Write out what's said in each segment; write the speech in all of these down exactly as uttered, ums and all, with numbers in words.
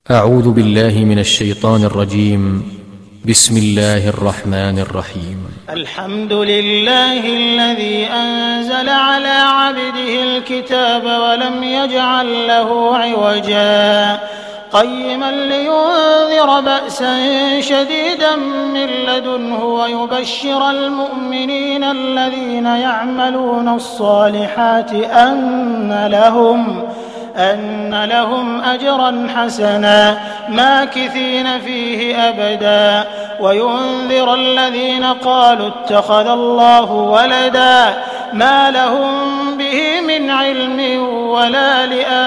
أعوذ بالله من الشيطان الرجيم. بسم الله الرحمن الرحيم. الحمد لله الذي أنزل على عبده الكتاب ولم يجعل له عوجا قيما لينذر بأسا شديدا من لدنه ويبشر المؤمنين الذين يعملون الصالحات أن لهم أن لهم أجرا حسنا ماكثين فيه أبدا وينذر الذين قالوا اتخذ الله ولدا ما لهم به من علم ولا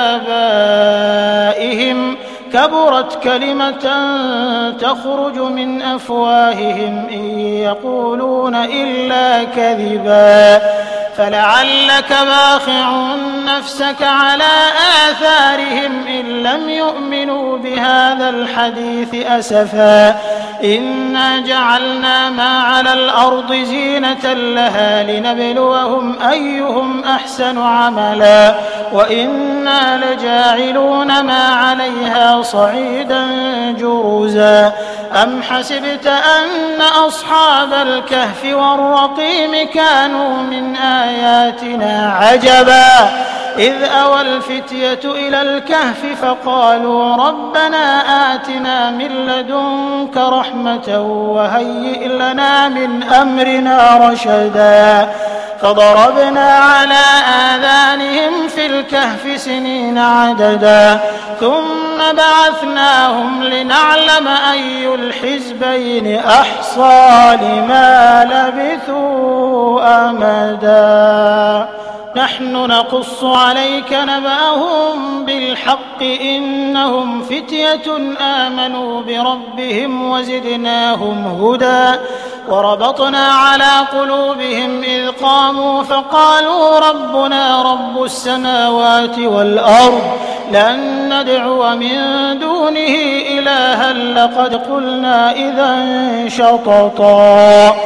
لآبائهم كبرت كلمة تخرج من أفواههم إن يقولون إلا كذبا فلعلك باخع نفسك على آثارهم إن لم يؤمنوا بهذا الحديث أسفا إنا جعلنا ما على الأرض زينة لها لنبلوهم أيهم أحسن عملا وإنا لجاعلون ما عليها صعيدا جرزا أم حسبت أن أصحاب الكهف والرقيم كانوا من آياتنا عجبا إذ أوى الفتية إلى الكهف فقالوا ربنا آتنا من لدنك رحمة وهيئ لنا من أمرنا رشدا فضربنا على آذانهم في الكهف سنين عددا ثم بعثناهم لنعلم أي الحزبين أحصى لما لبثوا أمدا نحن نقص عليك نبأهم بالحق إنهم فتية آمنوا بربهم وزدناهم هدى وربطنا على قلوبهم إذ قاموا فقالوا ربنا رب السماوات والأرض لن ندعو من دونه إلها لقد قلنا إذا شططا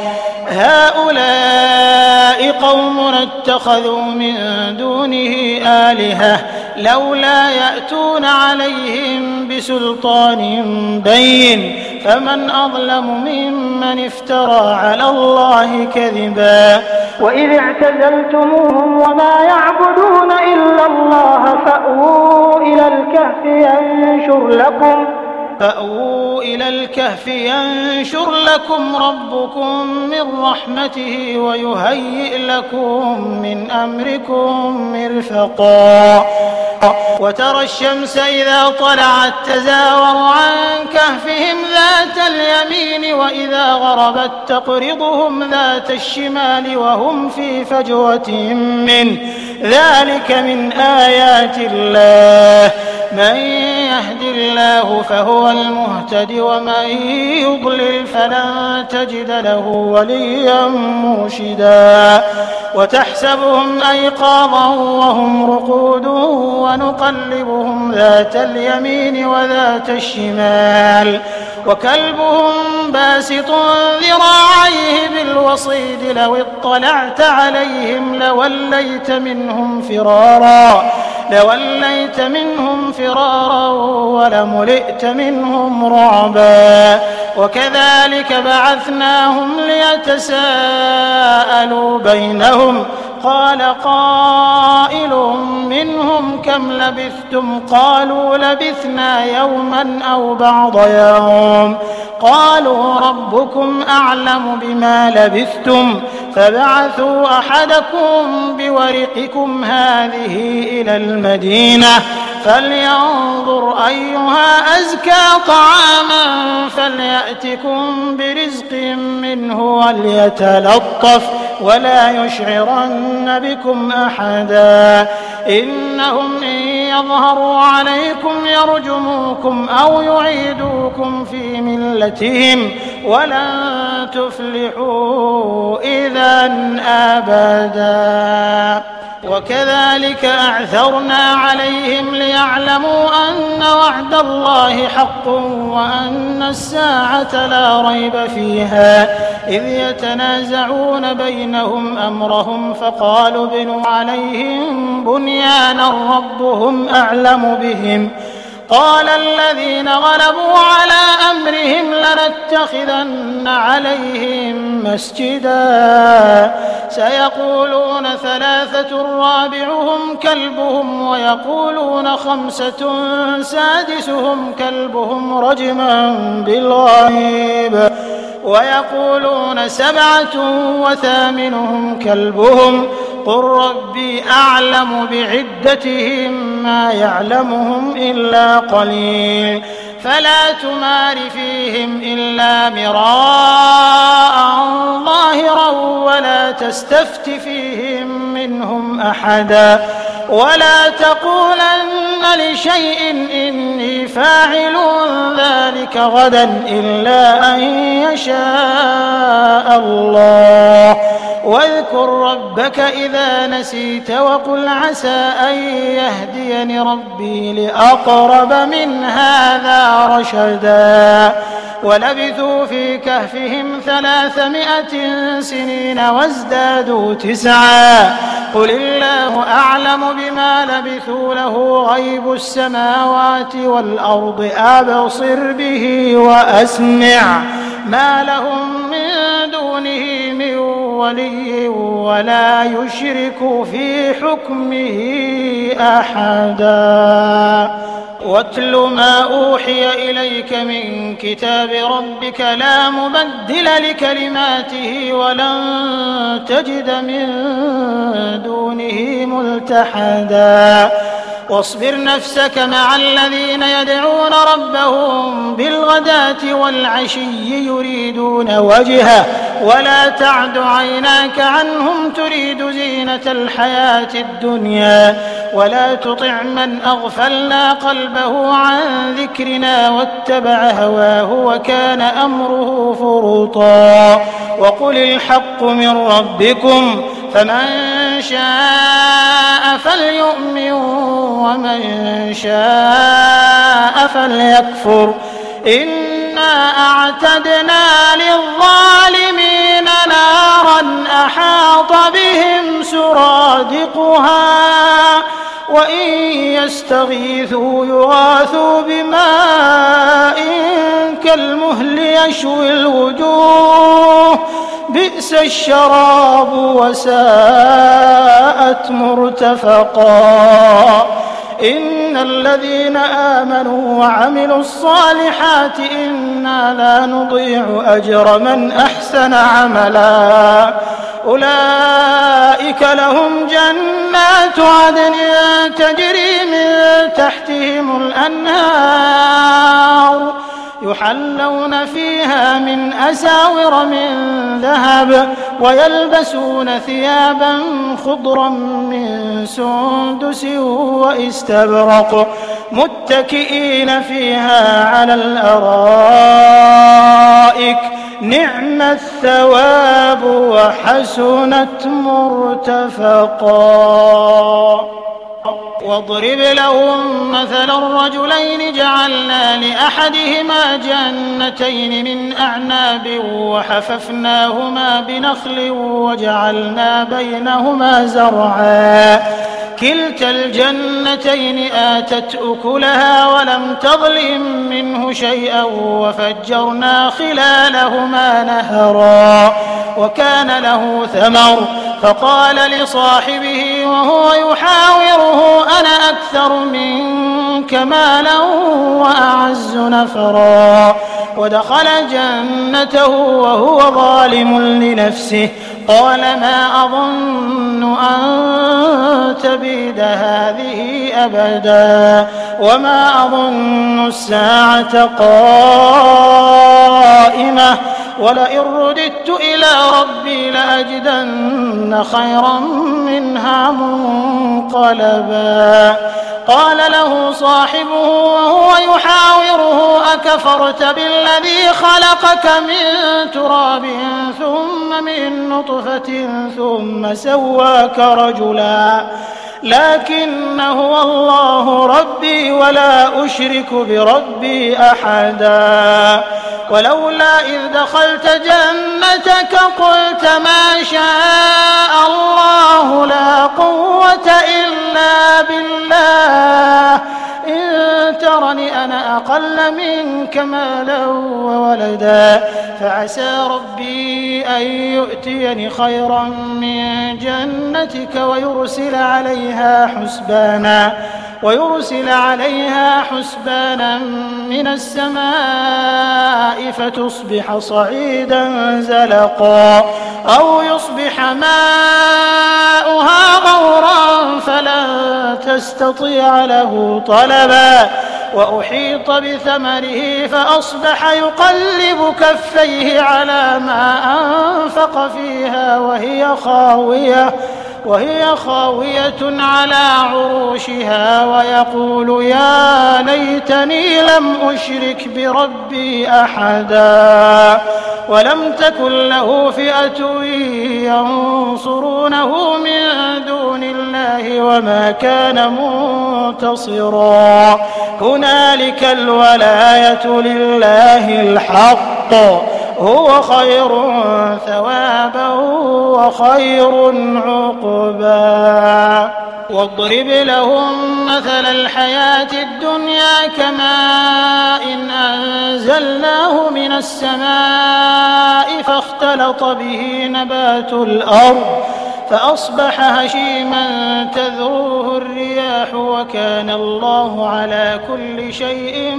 هؤلاء قومنا اتخذوا من دونه آلهة لولا يأتون عليهم بسلطان بين فمن أظلم ممن افترى على الله كذبا وإذ اعتزلتموهم وما يعبدون إلا الله فأووا إلى الكهف ينشر لكم فأووا إلى الكهف ينشر لكم ربكم من رحمته ويهيئ لكم من أمركم مرفقا وترى الشمس إذا طلعت تزاور عن كهفهم ذات اليمين وإذا غربت تقرضهم ذات الشمال وهم في فجوة منه ذلك من آيات الله من يهد الله فهو المهتد ومن يضلل فلن تجد له وليا مرشدا وتحسبهم أيقاظا وهم رقود ونقلبهم ذات اليمين وذات الشمال وكلبهم باسط ذراعيه بالوصيد لو اطلعت عليهم لوليت منهم فرارا لوليت منهم فرارا ولملئت منهم رعبا وكذلك بعثناهم ليتساءلوا بينهم قال قائل منهم كم لبثتم قالوا لبثنا يوما أو بعض يوم قالوا ربكم أعلم بما لبثتم فبعثوا أحدكم بورقكم هذه إلى المدينة فلينظر أيها أزكى طعاما فليأتكم برزق منه وليتلطف ولا يشعرن بكم أحدا إنهم إن يظهروا عليكم يرجموكم أو يعيدوكم في ملتهم ولن تفلحوا إذا أبدا وكذلك أعثرنا عليهم ليعلموا أن وعد الله حق وأن الساعة لا ريب فيها إذ يتنازعون بينهم أمرهم فقالوا ابنوا عليهم بنيانا ربهم أعلم بهم قال الذين غلبوا على أمرهم لنتخذن عليهم مسجدا سيقولون ثلاثة رابعهم كلبهم ويقولون خمسة سادسهم كلبهم رجما بالغيب ويقولون سبعة وثامنهم كلبهم قل ربي أعلم بعدتهم ما يعلمهم إلا قليل فلا تمار فيهم إلا مراء ظاهرا ولا تستفت فيهم منهم أحدا ولا تقولن لشيء إني فاعل ذلك غدا إلا أن يشاء الله واذكر ربك إذا نسيت وقل عسى أن يهديني ربي لأقرب من هذا رشدا ولبثوا في كهفهم ثلاثمائة سنين وازدادوا تسعا قل الله أعلم بما لبثوا له غيب السماوات والأرض أبصر به وأسمع ما لهم من دونه من ولي ولا يشرك في حكمه أحدا واتل ما أوحي إليك من كتاب ربك لا مبدل لكلماته ولن تجد من دونه ملتحدا واصبر نفسك مع الذين يدعون ربهم بالغداة والعشي يريدون وجهه ولا تعد عيناك عنهم تريد زينة الحياة الدنيا ولا تطع من أغفلنا قلبه عن ذكرنا واتبع هواه وكان أمره فرطا وقل الحق من ربكم فمن شاء فليؤمن ومن شاء فليكفر إنا أعتدنا للظالمين نارا أحاط بهم سرادقها وإن يستغيثوا يغاثوا بماء كالمهل يشوي الوجوه بئس الشراب وساءت مرتفقا إن الذين آمنوا وعملوا الصالحات إنا لا نضيع أجر من أحسن عملا أولئك لهم جنات عدن تجري من تحتهم الأنهار يحلون فيها من أساور من ذهب ويلبسون ثيابا خضرا من سندس واستبرق متكئين فيها على الأرائك نعم الثواب وحسنت مرتفقا واضرب لهم مثلا الرجلين جعلنا لأحدهما جنتين من أعناب وحففناهما بنخل وجعلنا بينهما زرعا كلتا الجنتين آتت أكلها ولم تظلم منه شيئا وفجرنا خلالهما نهرا وكان له ثمر فقال لصاحبه وهو يحاوره أنا أكثر منك مالا وأعز نفرا ودخل جنته وهو ظالم لنفسه قال ما أظن أن تبيد هذه أبدا وما أظن الساعة قائمة ولئن رددت إلى ربي لأجدن خيرا منها منقلبا قال له صاحبه وهو يحاوره أكفرت بالذي خلقك من تراب ثم من نطفة ثم سواك رجلا لكن هو الله ربي ولا أشرك بربي أحدا ولولا إذ دخلت جنتك قلت ما شاء الله لا قوة إلا بالله إن ترني أنا أقل منك مالا وولدا فعسى ربي أن يؤتيني خيرا من جنتك ويرسل عليها حسبانا ويرسل عليها حسبانا من السماء فتصبح صعيدا زلقا أو يصبح ماؤها غورا فلن تستطيع له طلبا وأحيط بثمره فأصبح يقلب كفيه على ما أنفق فيها وهي خاوية وهي خاوية على عروشها ويقول يا ليتني لم أشرك بربي أحدا ولم تكن له فئة ينصرونه من دون الله وما كان منتصرا هنالك الولاية لله الحق هو خير ثوابا وخير عقبا واضرب لهم مثل الحياة الدنيا كماء إن أنزلناه من السماء فاختلط به نبات الأرض فأصبح هشيما تذروه الرياح وكان الله على كل شيء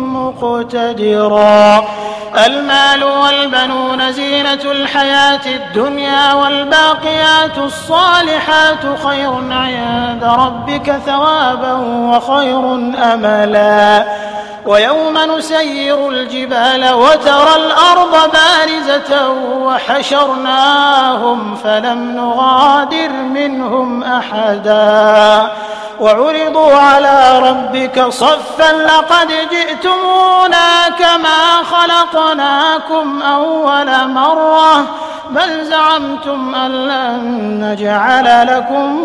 مقتدرا المال والبنون زينة الحياة الدنيا والباقيات الصالحات خير عند ربك ثوابا وخير أملا ويوم نسير الجبال وترى الأرض بارزة وحشرناهم فلم نغادر منهم أحدا وعرضوا على ربك صفا لقد جئتمونا كما خلقناكم أول مرة بل زعمتم أن لن نجعل لكم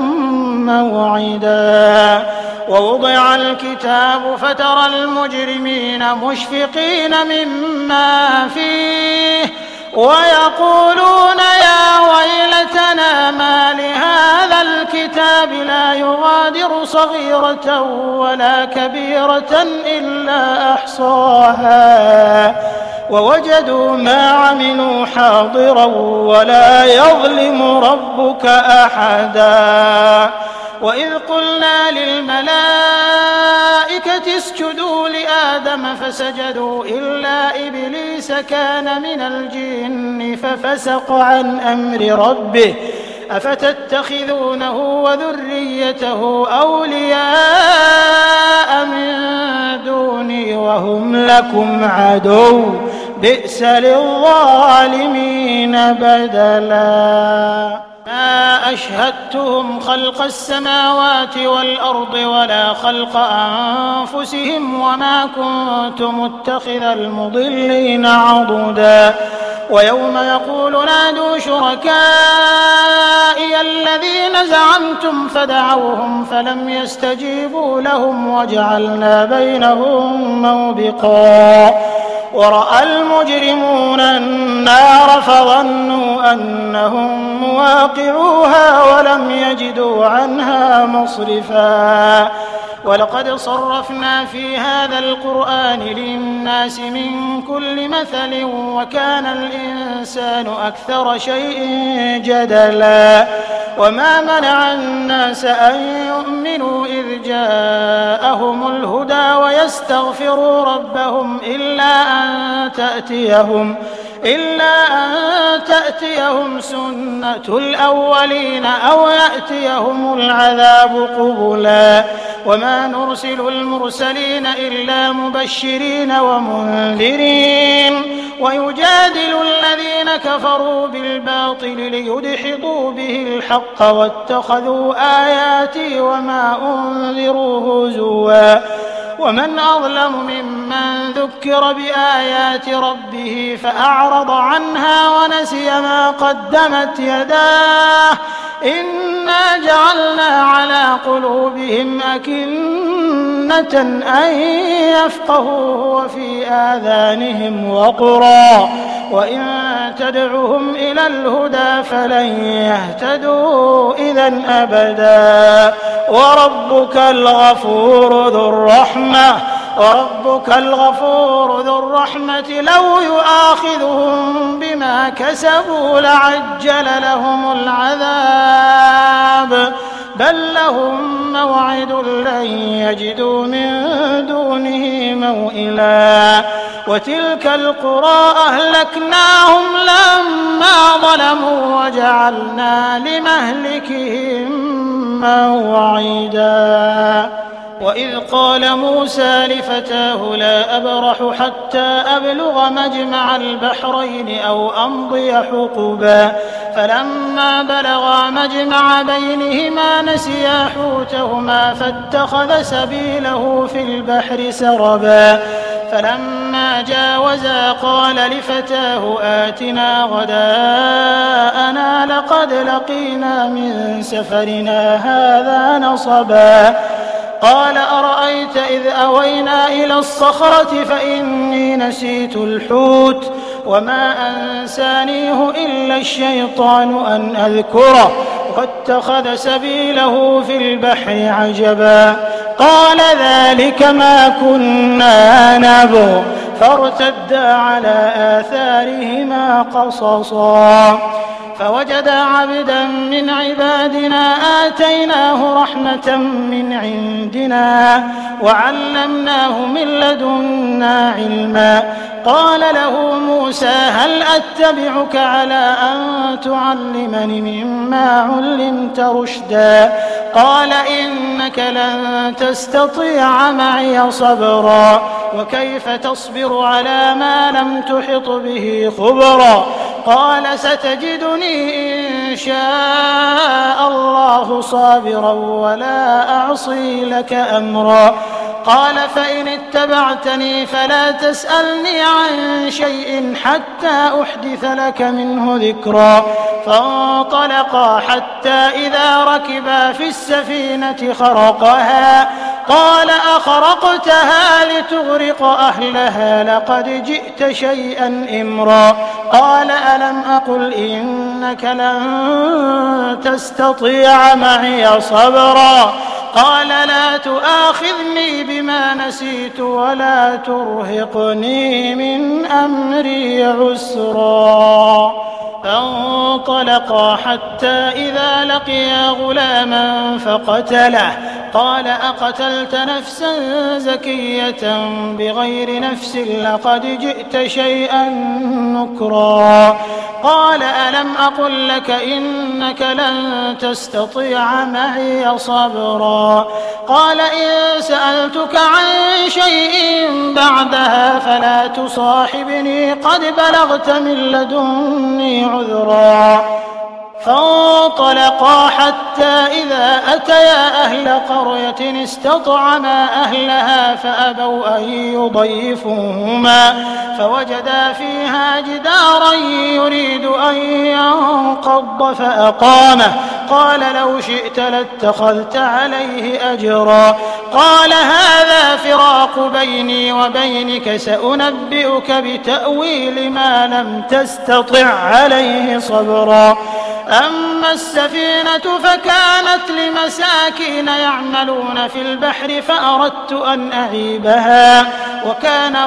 موعدا ووضع الكتاب فترى المجرمين مشفقين مما فيه ويقولون يا ويلتنا ما لهذا الكتاب لا يغادر صغيرة ولا كبيرة إلا أحصاها ووجدوا ما عملوا حاضرا ولا يظلم ربك أحدا وإذ قلنا للملائكة اسجدوا لآدم فسجدوا إلا إبليس كان من الجن ففسق عن أمر ربه أفتتخذونه وذريته أولياء من دوني وهم لكم عدو بئس للظالمين بدلا ما أشهدتهم خلق السماوات والأرض ولا خلق أنفسهم وما كنت متخذ المضلين عضدا ويوم يقول نادوا شركائي الذين زعمتم فدعوهم فلم يستجيبوا لهم وجعلنا بينهم موبقا ورأى المجرمون النار فظنوا أنهم مواقعوها ولم يجدوا عنها مصرفا ولقد صرفنا في هذا القرآن للناس من كل مثل وكان الإنسان أكثر شيء جدلا وما منع الناس أن يؤمنوا إذ جاءهم الهدى ويستغفروا ربهم إلا أن تأتيهم إلا أن تأتيهم سنة الأولين أو يأتيهم العذاب قبلا وما نرسل المرسلين إلا مبشرين ومنذرين ويجادل الذين كفروا بالباطل ليدحضوا به الحق واتخذوا آياتي وما أنذروا هزوا ومن أظلم ممن ذكر بآيات ربه فأعرض عنها ونسي ما قدمت يداه إنا جعلنا على قلوبهم أكنة أن يفقهوا وفي آذانهم وقرا وإن تدعهم إلى الهدى فلن يهتدوا إذا أبدا. وربك الغفور ذو الرحمة وربك الغفور ذو الرحمة لو يؤاخذهم بما كسبوا لعجل لهم العذاب بل لهم موعد لن يجدوا من دونه موئلا. وتلك القرى أهلكناهم لما ظلموا وجعلنا لمهلكهم موعدا. وإذ قال موسى لفتاه لا أبرح حتى أبلغ مجمع البحرين أو أمضي حقبا فلما بلغا مجمع بينهما نسيا حوتهما فاتخذ سبيله في البحر سربا فلما جاوزا قال لفتاه آتنا غداءنا لقد لقينا من سفرنا هذا نصبا. قال أرأيت إذ أوينا إلى الصخرة فإني نسيت الحوت وما أنسانيه إلا الشيطان أن أذكره واتخذ سبيله في البحر عجبا. قال ذلك ما كنا نبغ فارتدا على آثارهما قصصا فوجدا عبدا من عبادنا آتيناه رحمة من عندنا وعلمناه من لدنا علما. قال له موسى هل أتبعك على أن تعلمني مما علمت رشدا قال إنك لن تستطيع معي صبرا وكيف تصبر على ما لم تحط به خبرا. قال ستجدني إن شاء الله صابرا ولا أعصي لك أمرا. قال فإن اتبعتني فلا تسألني عن شيء حتى أحدث لك منه ذكرا. فانطلقا حتى إذا ركبا في السفينة خرقها قال أخرقتها لتغرق أهلها لقد جئت شيئا إمرا. قال ألم أقل إنك لن تستطيع معي صبرا. قال لا تؤاخذني بما نسيت ولا ترهقني من أمري عسرا. فانطلقا حتى إذا لقيا غلاما فقتله قال أقتلت نفسا زكية بغير نفس لقد جئت شيئا نكرا. قال ألم أقل لك إنك لن تستطيع معي صبرا. قال إن سألتك عن شيء بعدها فلا تصاحبني قد بلغت من لدني عذرا. فانطلقا حتى إذا أتيا أهل قرية استطعما أهلها فأبوا أن يضيفوهما فوجدا فيها جدارا يريد أن ينقض فأقامه. قال لو شئت لاتخذت عليه أجرا. قال هذا فراق بيني وبينك سأنبئك بتأويل ما لم تستطع عليه صبرا. أما السفينة فكانت لمساكين يعملون في البحر فأردت أن أعيبها وكان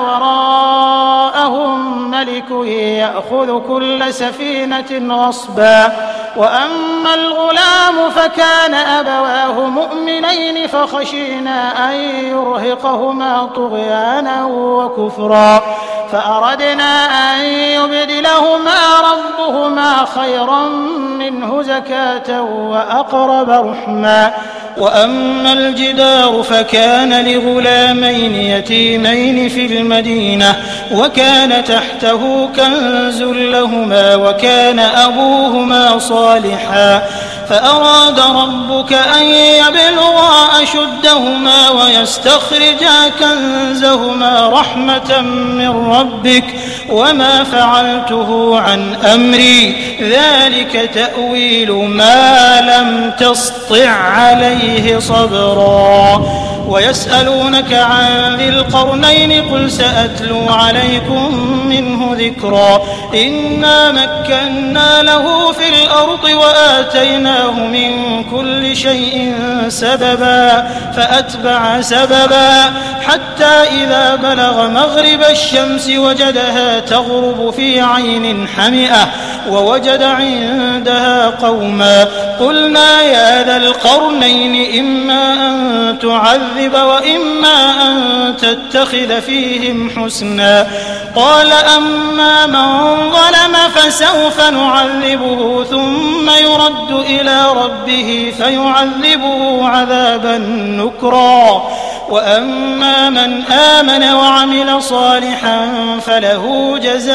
وراءهم ملك يأخذ كل سفينة غصبا. وأما الغلام فكان أبواه مؤمنين فخشينا أن يرهقهما طغيانا وكفرا فأردنا أن يبدلهما ربهما خيرا منه زكاة وأقرب رحما. وأما الجدار فكان لغلامين يتيمين في المدينة وكان تحته كنز لهما وكان أبوهما صالحا فأراد ربك أن يبلغا أشدهما ويستخرجا كنزهما رحمة من ربك وما فعلته عن أمري ذلك تأويل ما لم تسطع عليه صبرا ويسألونك عن ذي القرنين قل سأتلو عليكم منه ذكرا إنا مكنا له في الأرض وآتيناه من كل شيء سببا فأتبع سببا حتى إذا بلغ مغرب الشمس وجدها تغرب في عين حمئة ووجد عندها قوما قلنا يا ذا القرنين إما أن تعذب وإما أن تتخذ فيهم حسنا قال أما من ظلم فسوف نعذبه ثم يرد إلى ربه فيعذبه عذابا نكرا وأما من آمن وعمل صالحا فله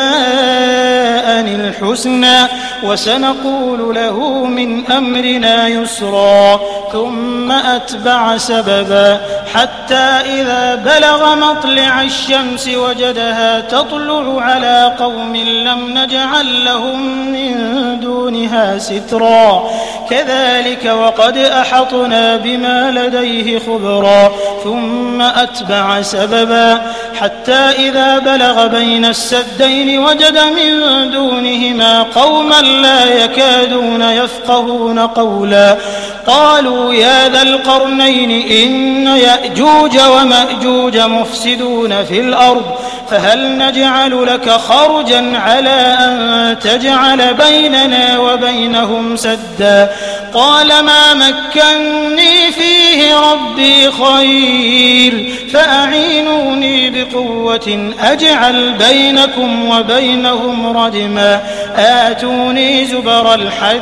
جزاء الحسنى وسنقول له من أمرنا يسرا ثم أتبع سببا حتى إذا بلغ مطلع الشمس وجدها تطلع على قوم لم نجعل لهم من دونها سترا كذلك وقد أحطنا بما لديه خبرا ثم أتبع سببا حتى إذا بلغ بين السدين وجد من دونهما قوما لا يكادون يفقهون قولا قالوا يا ذا القرنين إن يأجوج ومأجوج مفسدون في الأرض فهل نجعل لك خرجا على أن تجعل بيننا وبينهم سدا قال ما مكني فيه ربي خير فأعينوني بقوة أجعل بينكم وبينهم ردما آتوني زبر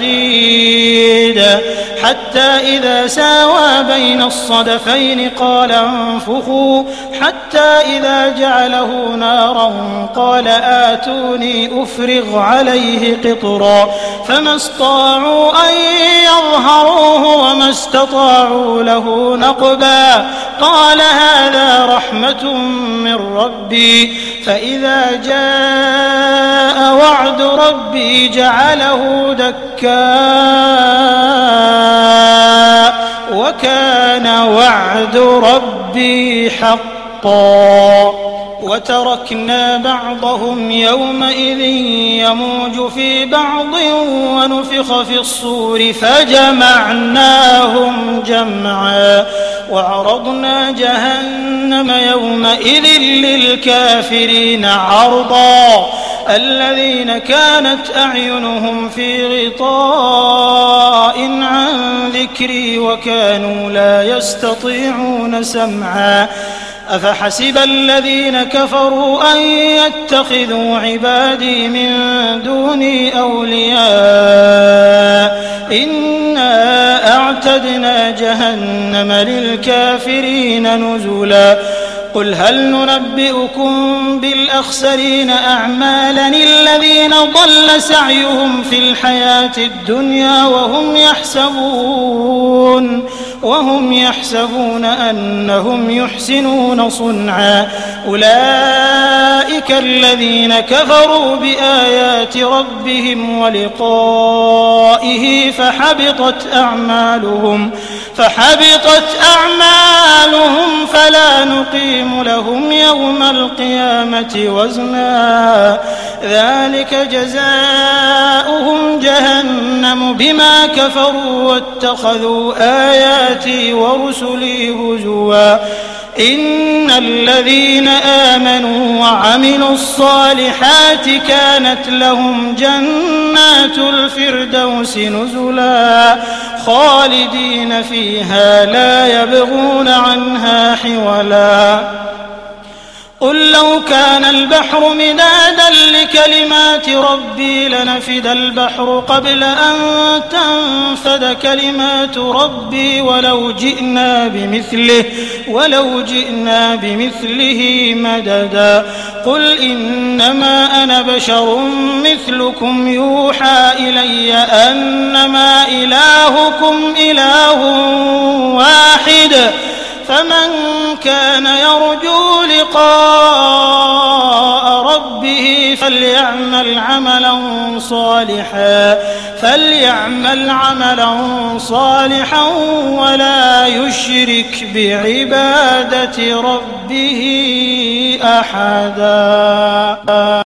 الحديد حتى إذا ساوى بين الصدفين قال انفخوا حتى إذا جعله نارا قال آتوني أفرغ عليه قطرا فما استطاعوا أن يظهروه وما استطاعوا له نقبا قال هذا رحمة من ربي فإذا جاء وعد ربي جعله دكا وكان وعد ربي حقا وتركنا بعضهم يومئذ يموج في بعض ونفخ في الصور فجمعناهم جمعا وعرضنا جهنم يومئذ للكافرين عرضا الذين كانت أعينهم في غطاء عن ذكري وكانوا لا يستطيعون سمعا أفحسب الذين كفروا أن يتخذوا عبادي من دوني أولياء إنا أعتدنا جهنم للكافرين نزلا قل هل ننبئكم بالأخسرين أعمالا الذين ضل سعيهم في الحياة الدنيا وهم يحسبون وهم يحسبون أنهم يحسنون صنعا أولئك الذين كفروا بآيات ربهم ولقائه فحبطت أعمالهم فحبطت أعمالهم فلا نقيم لهم يوم القيامة وزنا ذلك جزاؤهم جهنم بما كفروا واتخذوا آياتي ورسلي هزوا إن الذين آمنوا وعملوا الصالحات كانت لهم جنات الفردوس نزلا خالدين فيها لا يبغون عنها حولا قل لو كان البحر مدادا لكلمات ربي لنفد البحر قبل أن تنفد كلمات ربي ولو جئنا بمثله ولو جئنا بمثله مددا قل إنما أنا بشر مثلكم يوحى إلي أنما إلهكم إله واحد فمن كان يرجو لقاء ربه فليعمل عملا صالحا فليعمل عملا صالحا ولا يشرك بعبادة ربه أحدا.